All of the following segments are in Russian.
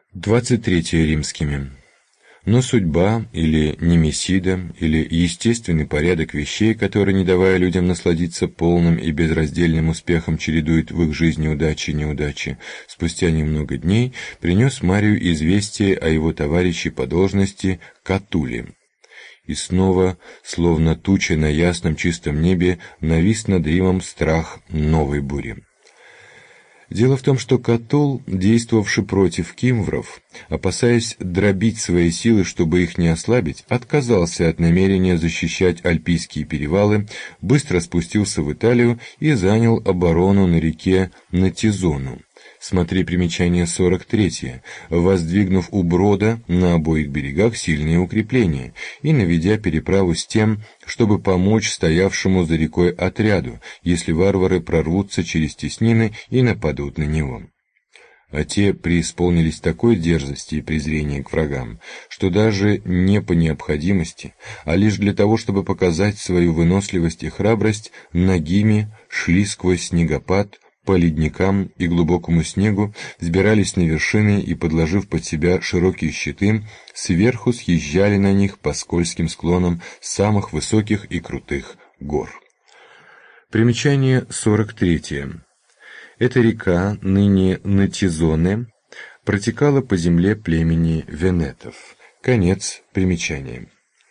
23 римскими. Но судьба, или немесида, или естественный порядок вещей, который, не давая людям насладиться полным и безраздельным успехом, чередует в их жизни удачи и неудачи, спустя немного дней принес Марию известие о его товарище по должности Катуле. И снова, словно туча на ясном чистом небе, навис над Римом страх новой бури. Дело в том, что Катул, действовавший против кимвров, опасаясь дробить свои силы, чтобы их не ослабить, отказался от намерения защищать Альпийские перевалы, быстро спустился в Италию и занял оборону на реке Натизону. Смотри примечание 43, воздвигнув у брода на обоих берегах сильные укрепления и наведя переправу с тем, чтобы помочь стоявшему за рекой отряду, если варвары прорвутся через теснины и нападут на него. А те преисполнились такой дерзости и презрения к врагам, что даже не по необходимости, а лишь для того, чтобы показать свою выносливость и храбрость, нагими шли сквозь снегопад, по ледникам и глубокому снегу, взбирались на вершины и, подложив под себя широкие щиты, сверху съезжали на них по скользким склонам самых высоких и крутых гор. Примечание 43. Эта река, ныне Натизоне, протекала по земле племени венетов. Конец примечания.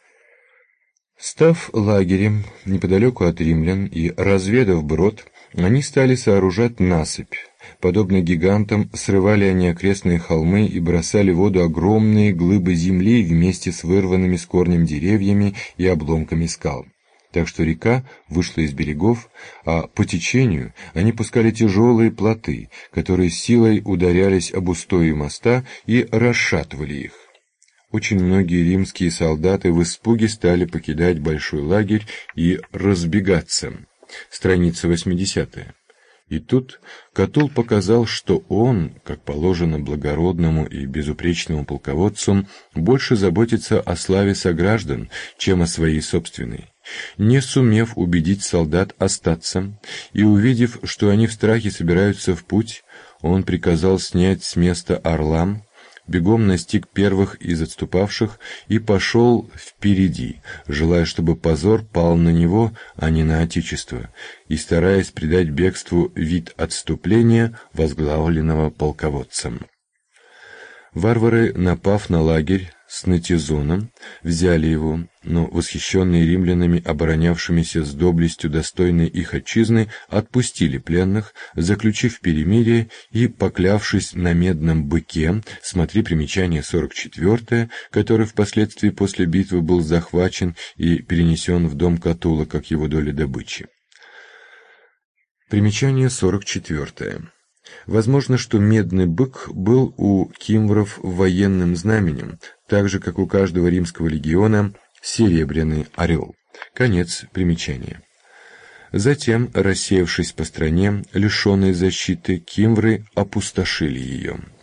Став лагерем неподалеку от римлян и разведав брод, они стали сооружать насыпь. Подобно гигантам, срывали они окрестные холмы и бросали в воду огромные глыбы земли вместе с вырванными с корнем деревьями и обломками скал. Так что река вышла из берегов, а по течению они пускали тяжелые плоты, которые силой ударялись об устои моста и расшатывали их. Очень многие римские солдаты в испуге стали покидать большой лагерь и разбегаться. Страница 80. И тут Катул показал, что он, как положено благородному и безупречному полководцу, больше заботится о славе сограждан, чем о своей собственной. Не сумев убедить солдат остаться и увидев, что они в страхе собираются в путь, он приказал снять с места орла, бегом настиг первых из отступавших и пошел впереди, желая, чтобы позор пал на него, а не на отечество, и стараясь придать бегству вид отступления, возглавленного полководцем. Варвары, напав на лагерь с Натизоном, взяли его, но восхищенные римлянами, оборонявшимися с доблестью достойной их отчизны, отпустили пленных, заключив перемирие и поклявшись на медном быке, смотри примечание 44, который впоследствии после битвы был захвачен и перенесен в дом Катула как его доля добычи. Примечание 44. Возможно, что медный бык был у кимвров военным знаменем, так же, как у каждого римского легиона серебряный орел. Конец примечания. Затем, рассеявшись по стране, лишенной защиты, кимвры опустошили ее.